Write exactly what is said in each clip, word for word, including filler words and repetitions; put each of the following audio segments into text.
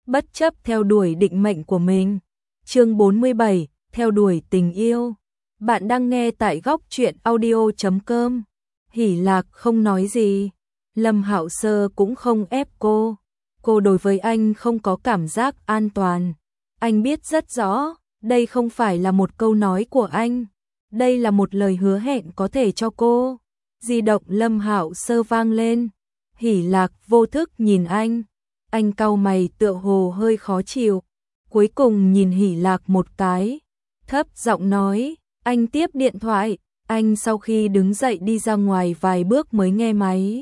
bất chấp theo đuổi định mệnh của mình. Chương bốn mươi bảy, theo đuổi tình yêu. Bạn đang nghe tại góc truyện audio chấm com. Hỉ Lạc không nói gì, Lâm Hạo Sơ cũng không ép cô. Cô đối với anh không có cảm giác an toàn. Anh biết rất rõ, đây không phải là một câu nói của anh, đây là một lời hứa hẹn có thể cho cô. Di động Lâm Hạo Sơ vang lên, Hỉ Lạc vô thức nhìn anh, anh cau mày tựa hồ hơi khó chịu, cuối cùng nhìn Hỉ Lạc một cái, thấp giọng nói, anh tiếp điện thoại. Anh sau khi đứng dậy đi ra ngoài vài bước mới nghe máy.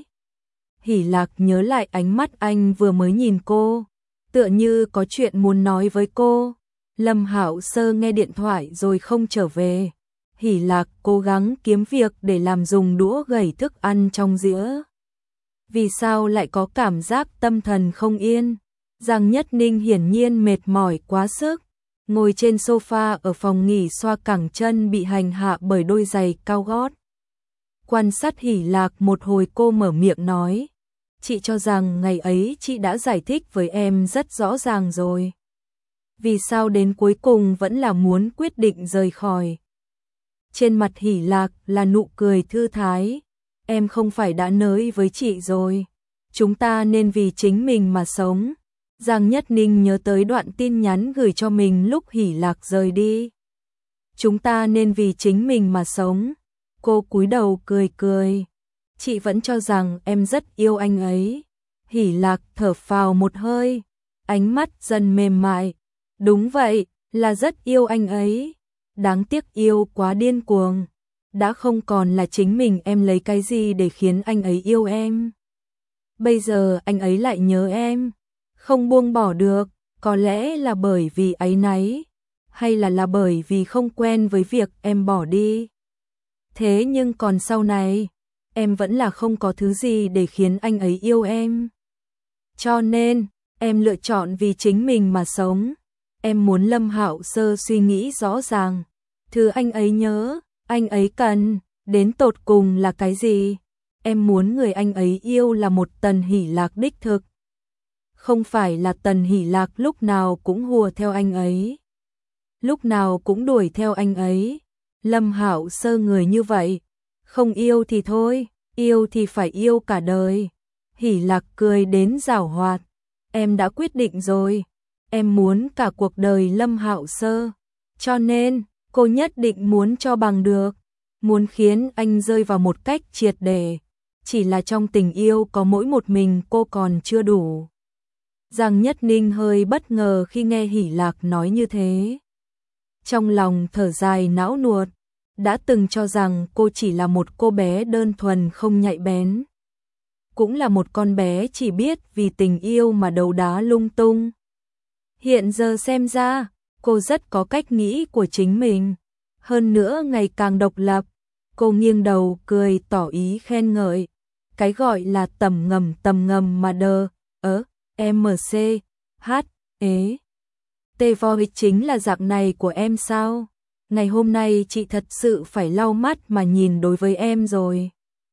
Hỉ Lạc nhớ lại ánh mắt anh vừa mới nhìn cô, tựa như có chuyện muốn nói với cô. Lâm Hạo Sơ nghe điện thoại rồi không trở về. Hỉ Lạc cố gắng kiếm việc để làm dùng đũa gẩy thức ăn trong dĩa. Vì sao lại có cảm giác tâm thần không yên? Giang Nhất Ninh hiển nhiên mệt mỏi quá sức, ngồi trên sofa ở phòng nghỉ xoa cẳng chân bị hành hạ bởi đôi giày cao gót. Quan sát Hỉ Lạc một hồi, cô mở miệng nói, chị cho rằng ngày ấy chị đã giải thích với em rất rõ ràng rồi. Vì sao đến cuối cùng vẫn là muốn quyết định rời khỏi? Trên mặt Hỉ Lạc là nụ cười thư thái. Em không phải đã nói với chị rồi, chúng ta nên vì chính mình mà sống. Giang Nhất Ninh nhớ tới đoạn tin nhắn gửi cho mình lúc Hỉ Lạc rời đi. Chúng ta nên vì chính mình mà sống. Cô cúi đầu cười cười. Chị vẫn cho rằng em rất yêu anh ấy. Hỉ Lạc thở phào một hơi, ánh mắt dần mềm mại. Đúng vậy, là rất yêu anh ấy. Đáng tiếc yêu quá điên cuồng. Đã không còn là chính mình, em lấy cái gì để khiến anh ấy yêu em? Bây giờ anh ấy lại nhớ em, không buông bỏ được, có lẽ là bởi vì áy náy, hay là là bởi vì không quen với việc em bỏ đi. Thế nhưng còn sau này, em vẫn là không có thứ gì để khiến anh ấy yêu em. Cho nên, em lựa chọn vì chính mình mà sống. Em muốn Lâm Hạo Sơ suy nghĩ rõ ràng, thứ anh ấy nhớ, anh ấy cần, đến tột cùng là cái gì? Em muốn người anh ấy yêu là một Tần Hỉ Lạc đích thực. Không phải là Tần Hỉ Lạc lúc nào cũng hùa theo anh ấy, lúc nào cũng đuổi theo anh ấy. Lâm Hạo Sơ người như vậy, không yêu thì thôi, yêu thì phải yêu cả đời. Hỉ Lạc cười đến giảo hoạt, em đã quyết định rồi, em muốn cả cuộc đời Lâm Hạo Sơ, cho nên cô nhất định muốn cho bằng được, muốn khiến anh rơi vào một cách triệt để. Chỉ là trong tình yêu có mỗi một mình cô còn chưa đủ. Giang Nhất Ninh hơi bất ngờ khi nghe Hỉ Lạc nói như thế. Trong lòng thở dài não nuột, đã từng cho rằng cô chỉ là một cô bé đơn thuần không nhạy bén. Cũng là một con bé chỉ biết vì tình yêu mà đấu đá lung tung. Hiện giờ xem ra, cô rất có cách nghĩ của chính mình. Hơn nữa ngày càng độc lập, cô nghiêng đầu cười tỏ ý khen ngợi. Cái gọi là tầm ngầm tầm ngầm mà đờ, ớ, em xê, hát, ế. Tê voi chính là dạng này của em sao? Ngày hôm nay chị thật sự phải lau mắt mà nhìn đối với em rồi.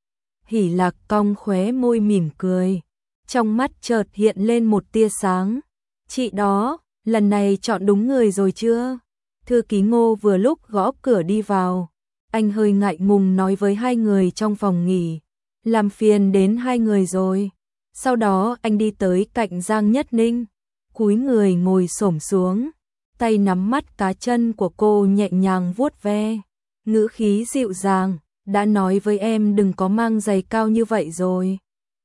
Hỉ Lạc cong khóe môi mỉm cười, trong mắt chợt hiện lên một tia sáng. Chị đó, lần này chọn đúng người rồi chưa? Thư ký Ngô vừa lúc gõ cửa đi vào, anh hơi ngại ngùng nói với hai người trong phòng nghỉ, làm phiền đến hai người rồi. Sau đó anh đi tới cạnh Giang Nhất Ninh, cúi người ngồi xổm xuống, tay nắm mắt cá chân của cô nhẹ nhàng vuốt ve, ngữ khí dịu dàng, đã nói với em đừng có mang giày cao như vậy rồi.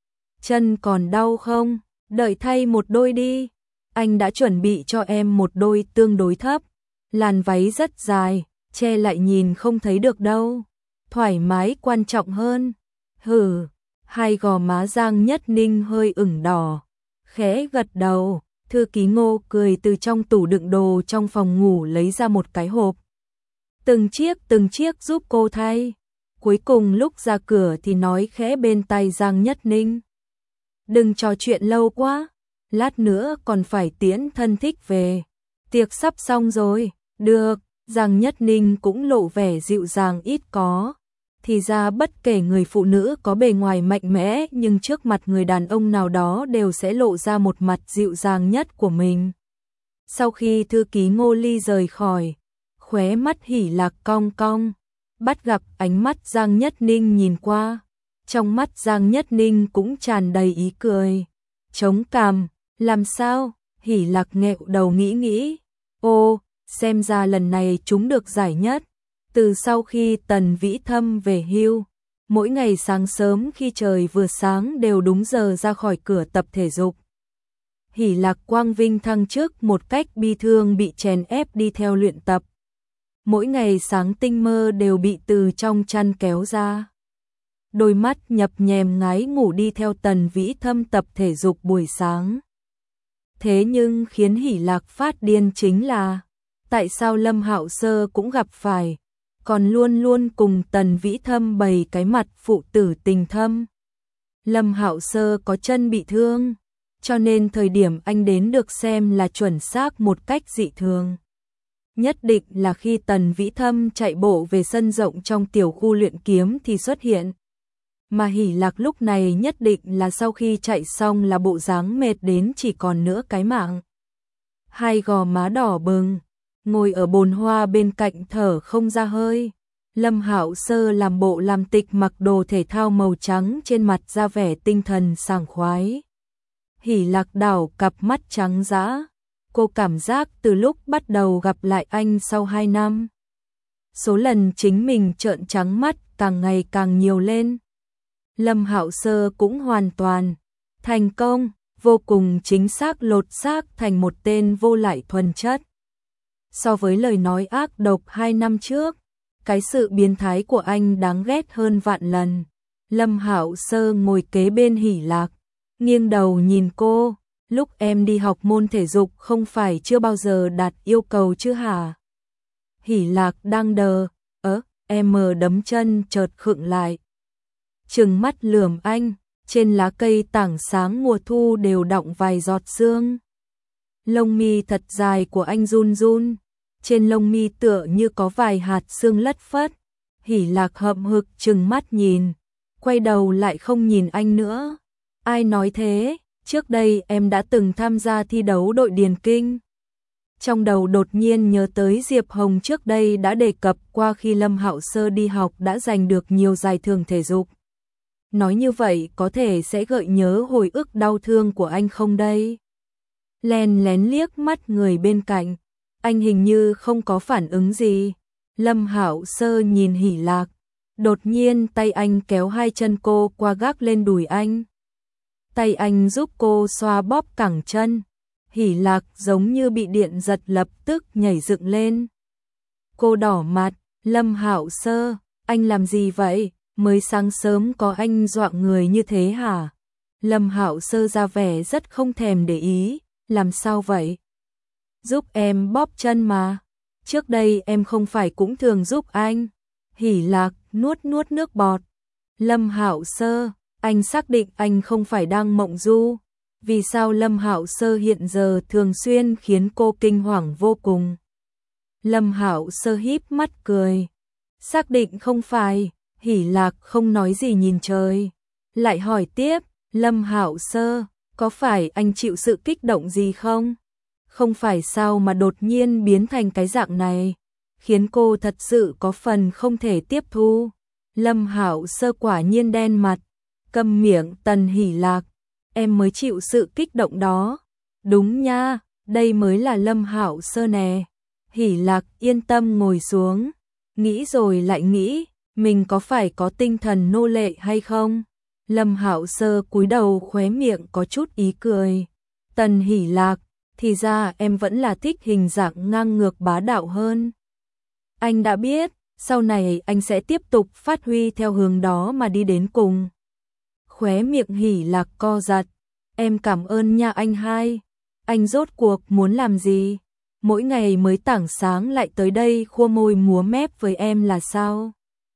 Chân còn đau không? Đợi thay một đôi đi. Anh đã chuẩn bị cho em một đôi tương đối thấp, làn váy rất dài, che lại nhìn không thấy được đâu. Thoải mái quan trọng hơn. Hừ, hai gò má Giang Nhất Ninh hơi ửng đỏ, khẽ gật đầu. Thư ký Ngô cười từ trong tủ đựng đồ trong phòng ngủ lấy ra một cái hộp. Từng chiếc từng chiếc giúp cô thay. Cuối cùng lúc ra cửa thì nói khẽ bên tai Giang Nhất Ninh. Đừng trò chuyện lâu quá, lát nữa còn phải tiễn thân thích về. Tiệc sắp xong rồi, được, Giang Nhất Ninh cũng lộ vẻ dịu dàng ít có. Thì ra bất kể người phụ nữ có bề ngoài mạnh mẽ nhưng trước mặt người đàn ông nào đó đều sẽ lộ ra một mặt dịu dàng nhất của mình. Sau khi thư ký Ngô Ly rời khỏi, khóe mắt Hỷ Lạc cong cong, bắt gặp ánh mắt Giang Nhất Ninh nhìn qua. Trong mắt Giang Nhất Ninh cũng tràn đầy ý cười. Chống cằm, làm sao? Hỷ Lạc nghẹo đầu nghĩ nghĩ. Ô, xem ra lần này chúng được giải nhất. Từ sau khi Tần Vĩ Thâm về hưu, mỗi ngày sáng sớm khi trời vừa sáng đều đúng giờ ra khỏi cửa tập thể dục. Hỷ Lạc quang vinh thăng chức một cách bi thương bị chèn ép đi theo luyện tập. Mỗi ngày sáng tinh mơ đều bị từ trong chăn kéo ra. Đôi mắt nhập nhèm ngái ngủ đi theo Tần Vĩ Thâm tập thể dục buổi sáng. Thế nhưng khiến Hỷ Lạc phát điên chính là, tại sao Lâm Hạo Sơ cũng gặp phải, còn luôn luôn cùng Tần Vĩ Thâm bày cái mặt phụ tử tình thâm. Lâm Hạo Sơ có chân bị thương, cho nên thời điểm anh đến được xem là chuẩn xác một cách dị thường. Nhất định là khi Tần Vĩ Thâm chạy bộ về sân rộng trong tiểu khu luyện kiếm thì xuất hiện. Mà Hỷ Lạc lúc này nhất định là sau khi chạy xong là bộ dáng mệt đến chỉ còn nửa cái mạng. Hai gò má đỏ bừng, ngồi ở bồn hoa bên cạnh thở không ra hơi. Lâm Hạo Sơ làm bộ làm tịch mặc đồ thể thao màu trắng trên mặt ra vẻ tinh thần sảng khoái. Hỷ Lạc đảo cặp mắt trắng dã. Cô cảm giác từ lúc bắt đầu gặp lại anh sau hai năm, số lần chính mình trợn trắng mắt càng ngày càng nhiều lên. Lâm Hạo Sơ cũng hoàn toàn thành công, vô cùng chính xác lột xác thành một tên vô lại thuần chất. So với lời nói ác độc hai năm trước, cái sự biến thái của anh đáng ghét hơn vạn lần. Lâm Hạo Sơ ngồi kế bên Hỷ Lạc, nghiêng đầu nhìn cô. Lúc em đi học môn thể dục không phải chưa bao giờ đạt yêu cầu chứ hả? Hỷ Lạc đang đờ, ớ, em mờ đấm chân chợt khựng lại. Trừng mắt lườm anh, trên lá cây tảng sáng mùa thu đều đọng vài giọt sương. Lông mi thật dài của anh run run, trên lông mi tựa như có vài hạt sương lất phất. Hỷ Lạc hậm hực trừng mắt nhìn, quay đầu lại không nhìn anh nữa. Ai nói thế? Trước đây em đã từng tham gia thi đấu đội điền kinh. Trong đầu đột nhiên nhớ tới Diệp Hồng trước đây đã đề cập qua khi Lâm Hạo Sơ đi học đã giành được nhiều giải thưởng thể dục. Nói như vậy có thể sẽ gợi nhớ hồi ức đau thương của anh không đây? Len lén liếc mắt người bên cạnh, anh hình như không có phản ứng gì. Lâm Hạo Sơ nhìn Hỷ Lạc, đột nhiên tay anh kéo hai chân cô qua gác lên đùi anh. Tay anh giúp cô xoa bóp cẳng chân. Hỷ Lạc giống như bị điện giật lập tức nhảy dựng lên. Cô đỏ mặt, Lâm Hạo Sơ, anh làm gì vậy? Mới sáng sớm có anh dọa người như thế hả? Lâm Hạo Sơ ra vẻ rất không thèm để ý, làm sao vậy? Giúp em bóp chân mà. Trước đây em không phải cũng thường giúp anh. Hỷ Lạc nuốt nuốt nước bọt. Lâm Hạo Sơ, anh xác định anh không phải đang mộng du. Vì sao Lâm Hạo Sơ hiện giờ thường xuyên khiến cô kinh hoàng vô cùng? Lâm Hạo Sơ híp mắt cười. Xác định không phải. Hỷ Lạc không nói gì nhìn trời. Lại hỏi tiếp, Lâm Hạo Sơ, có phải anh chịu sự kích động gì không? Không phải sao mà đột nhiên biến thành cái dạng này, khiến cô thật sự có phần không thể tiếp thu. Lâm Hạo Sơ quả nhiên đen mặt. Câm miệng. Tần Hỷ Lạc, em mới chịu sự kích động đó. Đúng nha, đây mới là Lâm Hạo Sơ nè. Hỷ Lạc yên tâm ngồi xuống, nghĩ rồi lại nghĩ, mình có phải có tinh thần nô lệ hay không? Lâm Hạo Sơ cúi đầu, khóe miệng có chút ý cười. Tần Hỷ Lạc, thì ra em vẫn là thích hình dạng ngang ngược bá đạo hơn. Anh đã biết, sau này anh sẽ tiếp tục phát huy theo hướng đó mà đi đến cùng. Khóe miệng Hỷ Lạc co giật. Em cảm ơn nha anh hai. Anh rốt cuộc muốn làm gì? Mỗi ngày mới tảng sáng lại tới đây khua môi múa mép với em là sao?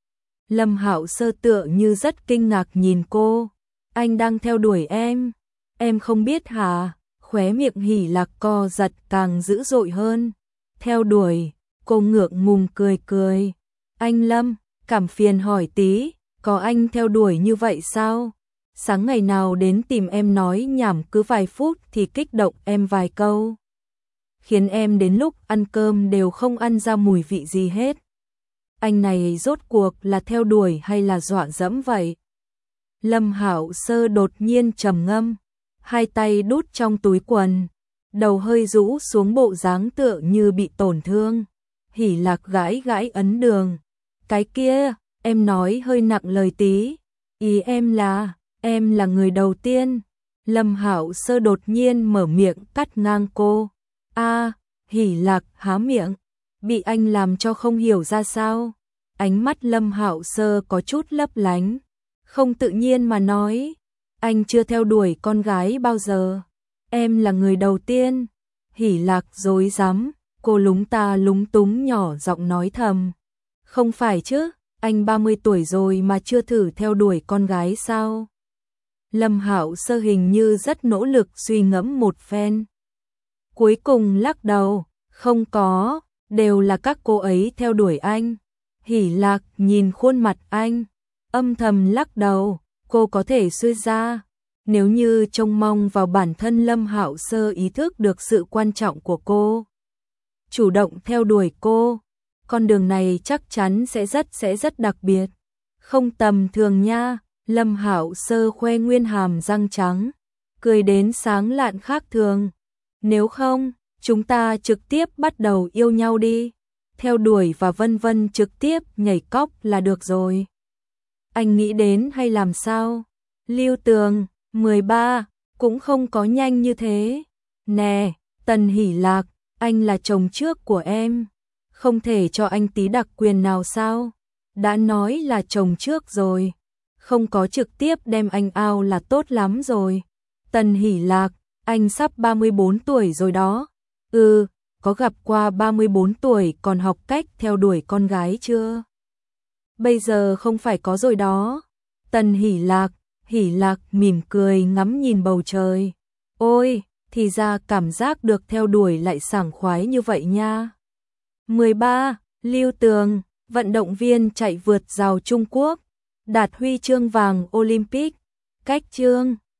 Lâm Hạo Sơ tựa như rất kinh ngạc nhìn cô. Anh đang theo đuổi em. Em không biết hả? Khóe miệng Hỷ Lạc co giật càng dữ dội hơn. Theo đuổi, cô ngượng ngùng cười cười. Anh Lâm, cảm phiền hỏi tí, có anh theo đuổi như vậy sao? Sáng ngày nào đến tìm em nói nhảm cứ vài phút thì kích động em vài câu, khiến em đến lúc ăn cơm đều không ăn ra mùi vị gì hết. Anh này rốt cuộc là theo đuổi hay là dọa dẫm vậy? Lâm Hạo Sơ đột nhiên trầm ngâm, hai tay đút trong túi quần, đầu hơi rũ xuống bộ dáng tựa như bị tổn thương. Hỉ Lạc gãi gãi ấn đường, cái kia, em nói hơi nặng lời tí, ý em là, em là người đầu tiên. Lâm Hạo Sơ đột nhiên mở miệng cắt ngang cô. A, Hỉ Lạc há miệng, bị anh làm cho không hiểu ra sao. Ánh mắt Lâm Hạo Sơ có chút lấp lánh, không tự nhiên mà nói, anh chưa theo đuổi con gái bao giờ, em là người đầu tiên. Hỉ Lạc rối rắm, cô lúng ta lúng túng nhỏ giọng nói thầm, không phải chứ, anh ba mươi tuổi rồi mà chưa thử theo đuổi con gái sao? Lâm Hạo Sơ hình như rất nỗ lực suy ngẫm một phen, cuối cùng lắc đầu, không có, đều là các cô ấy theo đuổi anh. Hỉ Lạc nhìn khuôn mặt anh, âm thầm lắc đầu, cô có thể suy ra, nếu như trông mong vào bản thân Lâm Hạo Sơ ý thức được sự quan trọng của cô, chủ động theo đuổi cô, con đường này chắc chắn sẽ rất sẽ rất đặc biệt, không tầm thường nha. Lâm Hạo Sơ khoe nguyên hàm răng trắng, cười đến sáng lạn khác thường. Nếu không, chúng ta trực tiếp bắt đầu yêu nhau đi, theo đuổi và vân vân trực tiếp nhảy cóc là được rồi. Anh nghĩ đến hay làm sao? Lưu Tường, mười ba, cũng không có nhanh như thế. Nè, Tần Hỉ Lạc, anh là chồng trước của em, không thể cho anh tí đặc quyền nào sao? Đã nói là chồng trước rồi, không có trực tiếp đem anh ao là tốt lắm rồi. Tần Hỉ Lạc, anh sắp ba mươi bốn tuổi rồi đó. Ừ, có gặp qua ba mươi bốn tuổi còn học cách theo đuổi con gái chưa? Bây giờ không phải có rồi đó. Tần Hỉ Lạc, Hỉ Lạc mỉm cười ngắm nhìn bầu trời. Ôi, thì ra cảm giác được theo đuổi lại sảng khoái như vậy nha. mười ba. Lưu Tường, vận động viên chạy vượt rào Trung Quốc, đạt huy chương vàng Olympic. Cách chương